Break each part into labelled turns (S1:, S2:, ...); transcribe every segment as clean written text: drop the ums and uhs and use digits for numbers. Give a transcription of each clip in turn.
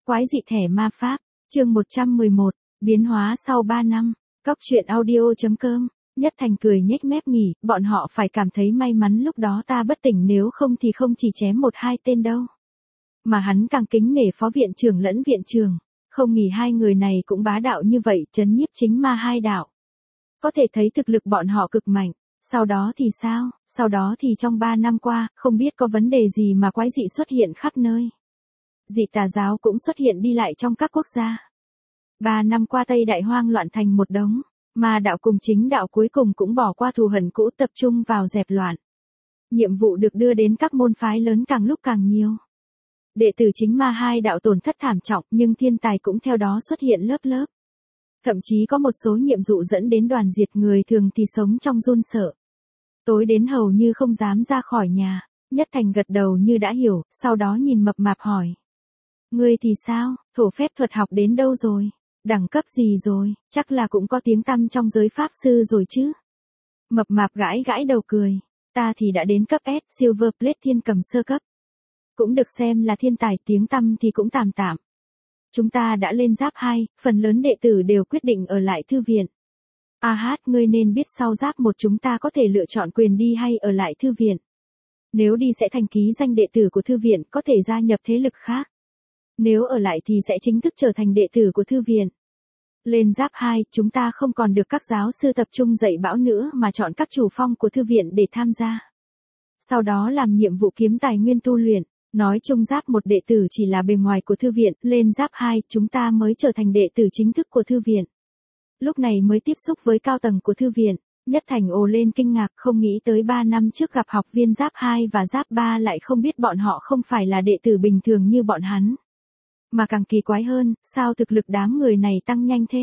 S1: Quái dị thẻ ma pháp, chương 111, biến hóa sau 3 năm, Cóc truyện audio.com, Nhất Thành cười nhếch mép nhỉ, bọn họ phải cảm thấy may mắn lúc đó ta bất tỉnh, nếu không thì không chỉ chém 1-2 tên đâu. Mà hắn càng kính nể phó viện trưởng lẫn viện trưởng, không nghĩ hai người này cũng bá đạo như vậy, trấn nhiếp chính ma hai đạo. Có thể thấy thực lực bọn họ cực mạnh. Sau đó thì sao? Sau đó thì trong 3 năm qua, không biết có vấn đề gì mà quái dị xuất hiện khắp nơi. Dị tà giáo cũng xuất hiện đi lại trong các quốc gia. 3 năm qua Tây Đại Hoang loạn thành một đống, mà đạo cùng chính đạo cuối cùng cũng bỏ qua thù hận cũ, tập trung vào dẹp loạn. Nhiệm vụ được đưa đến các môn phái lớn càng lúc càng nhiều. Đệ tử chính ma hai đạo tổn thất thảm trọng, nhưng thiên tài cũng theo đó xuất hiện lớp lớp. Thậm chí có một số nhiệm vụ dẫn đến đoàn diệt, người thường thì sống trong run sợ. Tối đến hầu như không dám ra khỏi nhà. Nhất Thành gật đầu như đã hiểu, sau đó nhìn Mập Mạp hỏi. Ngươi thì sao, thổ phép thuật học đến đâu rồi? Đẳng cấp gì rồi? Chắc là cũng có tiếng tăm trong giới pháp sư rồi chứ? Mập Mạp gãi gãi đầu cười. Ta thì đã đến cấp S, Silver Plate thiên cầm sơ cấp. Cũng được xem là thiên tài, tiếng tăm thì cũng tạm tạm. Chúng ta đã lên giáp 2, phần lớn đệ tử đều quyết định ở lại thư viện. Ngươi nên biết sau giáp 1 chúng ta có thể lựa chọn quyền đi hay ở lại thư viện. Nếu đi sẽ thành ký danh đệ tử của thư viện, có thể gia nhập thế lực khác. Nếu ở lại thì sẽ chính thức trở thành đệ tử của thư viện. Lên giáp 2, chúng ta không còn được các giáo sư tập trung dạy bảo nữa mà chọn các chủ phong của thư viện để tham gia. Sau đó làm nhiệm vụ kiếm tài nguyên tu luyện. Nói chung giáp 1 đệ tử chỉ là bề ngoài của thư viện, lên giáp 2 chúng ta mới trở thành đệ tử chính thức của thư viện. Lúc này mới tiếp xúc với cao tầng của thư viện. Nhất Thành ồ lên kinh ngạc, không nghĩ tới 3 năm trước gặp học viên giáp 2 và giáp 3 lại không biết bọn họ không phải là đệ tử bình thường như bọn hắn. Mà càng kỳ quái hơn, sao thực lực đám người này tăng nhanh thế?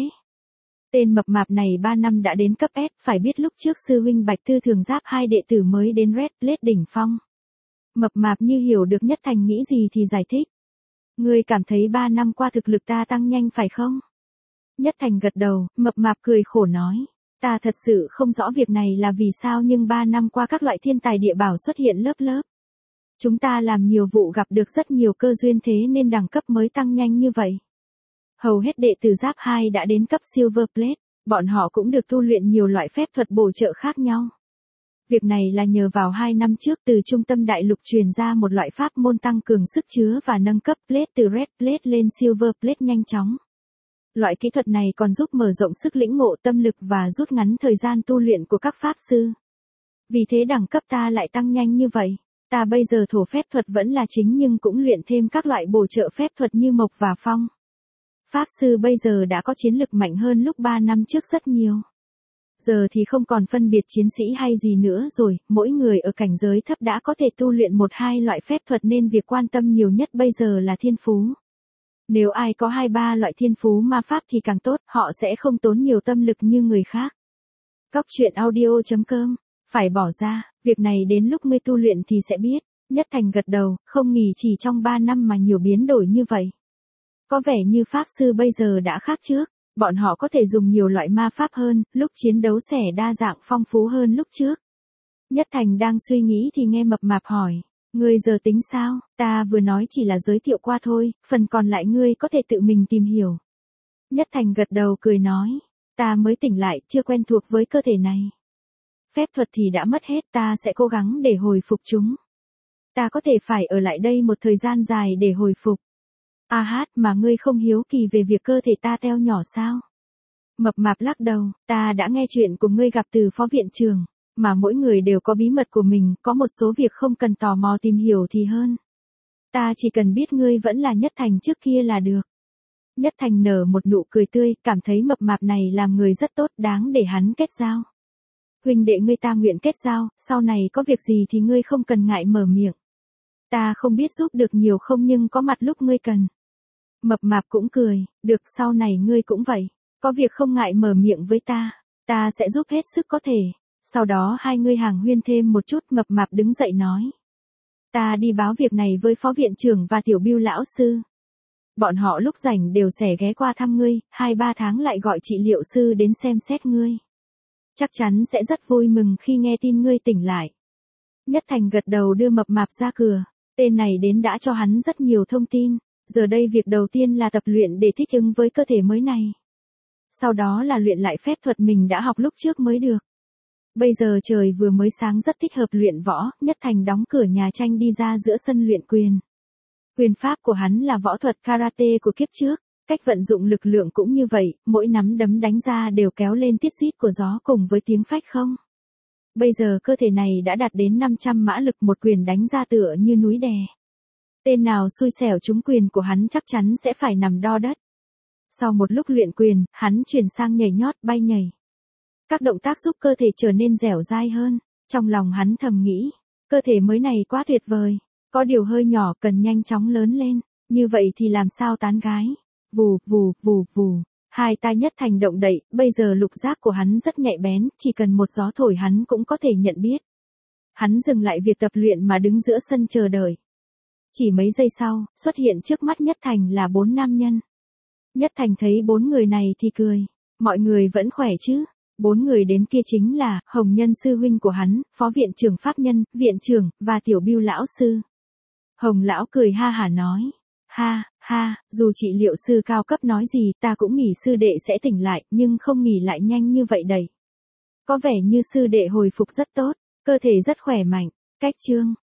S1: Tên Mập Mạp này 3 năm đã đến cấp S, phải biết lúc trước sư huynh Bạch Tư thường giáp 2 đệ tử mới đến Red Plate đỉnh phong. Mập Mạp như hiểu được Nhất Thành nghĩ gì thì giải thích. Ngươi cảm thấy 3 năm qua thực lực ta tăng nhanh phải không? Nhất Thành gật đầu, Mập Mạp cười khổ nói. Ta thật sự không rõ việc này là vì sao, nhưng 3 năm qua các loại thiên tài địa bảo xuất hiện lớp lớp. Chúng ta làm nhiều vụ gặp được rất nhiều cơ duyên, thế nên đẳng cấp mới tăng nhanh như vậy. Hầu hết đệ tử giáp 2 đã đến cấp Silver Plate, bọn họ cũng được tu luyện nhiều loại phép thuật bổ trợ khác nhau. Việc này là nhờ vào 2 năm trước từ trung tâm đại lục truyền ra một loại pháp môn tăng cường sức chứa và nâng cấp Plate từ Red Plate lên Silver Plate nhanh chóng. Loại kỹ thuật này còn giúp mở rộng sức lĩnh ngộ tâm lực và rút ngắn thời gian tu luyện của các pháp sư. Vì thế đẳng cấp ta lại tăng nhanh như vậy. Ta bây giờ thổ phép thuật vẫn là chính nhưng cũng luyện thêm các loại bổ trợ phép thuật như mộc và phong. Pháp sư bây giờ đã có chiến lực mạnh hơn lúc 3 năm trước rất nhiều. Giờ thì không còn phân biệt chiến sĩ hay gì nữa rồi, mỗi người ở cảnh giới thấp đã có thể tu luyện 1-2 loại phép thuật nên việc quan tâm nhiều nhất bây giờ là thiên phú. Nếu ai có 2-3 loại thiên phú ma pháp thì càng tốt, họ sẽ không tốn nhiều tâm lực như người khác. Cóc truyện audio.com, phải bỏ ra, việc này đến lúc ngươi tu luyện thì sẽ biết. Nhất Thành gật đầu, không ngờ chỉ trong 3 năm mà nhiều biến đổi như vậy. Có vẻ như pháp sư bây giờ đã khác trước. Bọn họ có thể dùng nhiều loại ma pháp hơn, lúc chiến đấu sẽ đa dạng phong phú hơn lúc trước. Nhất Thành đang suy nghĩ thì nghe Mập Mạp hỏi. Ngươi giờ tính sao? Ta vừa nói chỉ là giới thiệu qua thôi, phần còn lại ngươi có thể tự mình tìm hiểu. Nhất Thành gật đầu cười nói. Ta mới tỉnh lại, chưa quen thuộc với cơ thể này. Phép thuật thì đã mất hết, ta sẽ cố gắng để hồi phục chúng. Ta có thể phải ở lại đây một thời gian dài để hồi phục. Mà ngươi không hiếu kỳ về việc cơ thể ta teo nhỏ sao? Mập Mạp lắc đầu, ta đã nghe chuyện của ngươi gặp từ phó viện trưởng, mà mỗi người đều có bí mật của mình, có một số việc không cần tò mò tìm hiểu thì hơn. Ta chỉ cần biết ngươi vẫn là Nhất Thành trước kia là được. Nhất Thành nở một nụ cười tươi, cảm thấy Mập Mạp này làm người rất tốt, đáng để hắn kết giao. Huynh đệ ngươi ta nguyện kết giao, sau này có việc gì thì ngươi không cần ngại mở miệng. Ta không biết giúp được nhiều không nhưng có mặt lúc ngươi cần. Mập Mạp cũng cười, được sau này ngươi cũng vậy, có việc không ngại mở miệng với ta sẽ giúp hết sức có thể. Sau đó hai người hàng huyên thêm một chút, Mập Mạp đứng dậy nói. Ta đi báo việc này với phó viện trưởng và tiểu Bưu lão sư. Bọn họ lúc rảnh đều sẽ ghé qua thăm ngươi, 2-3 tháng lại gọi trị liệu sư đến xem xét ngươi. Chắc chắn sẽ rất vui mừng khi nghe tin ngươi tỉnh lại. Nhất Thành gật đầu đưa Mập Mạp ra cửa, tên này đến đã cho hắn rất nhiều thông tin. Giờ đây việc đầu tiên là tập luyện để thích ứng với cơ thể mới này. Sau đó là luyện lại phép thuật mình đã học lúc trước mới được. Bây giờ trời vừa mới sáng rất thích hợp luyện võ, Nhất Thành đóng cửa nhà tranh đi ra giữa sân luyện quyền. Quyền pháp của hắn là võ thuật karate của kiếp trước, cách vận dụng lực lượng cũng như vậy, mỗi nắm đấm đánh ra đều kéo lên tiết rít của gió cùng với tiếng phách không. Bây giờ cơ thể này đã đạt đến 500 mã lực, một quyền đánh ra tựa như núi đè. Tên nào xui xẻo trúng quyền của hắn chắc chắn sẽ phải nằm đo đất. Sau một lúc luyện quyền, hắn chuyển sang nhảy nhót bay nhảy. Các động tác giúp cơ thể trở nên dẻo dai hơn. Trong lòng hắn thầm nghĩ, cơ thể mới này quá tuyệt vời. Có điều hơi nhỏ, cần nhanh chóng lớn lên. Như vậy thì làm sao tán gái. Vù vù vù vù. Hai tai Nhất Thành động đậy, bây giờ lục giác của hắn rất nhạy bén, chỉ cần một gió thổi hắn cũng có thể nhận biết. Hắn dừng lại việc tập luyện mà đứng giữa sân chờ đợi. Chỉ mấy giây sau, xuất hiện trước mắt Nhất Thành là 4 nam nhân. Nhất Thành thấy 4 người này thì cười. Mọi người vẫn khỏe chứ? 4 người đến kia chính là Hồng Nhân sư huynh của hắn, Phó viện trưởng pháp nhân, viện trưởng, và Tiểu Bưu lão sư. Hồng lão cười ha hả nói. Ha, ha, dù trị liệu sư cao cấp nói gì ta cũng nghĩ sư đệ sẽ tỉnh lại, nhưng không nghĩ lại nhanh như vậy đầy. Có vẻ như sư đệ hồi phục rất tốt, cơ thể rất khỏe mạnh. Cách chương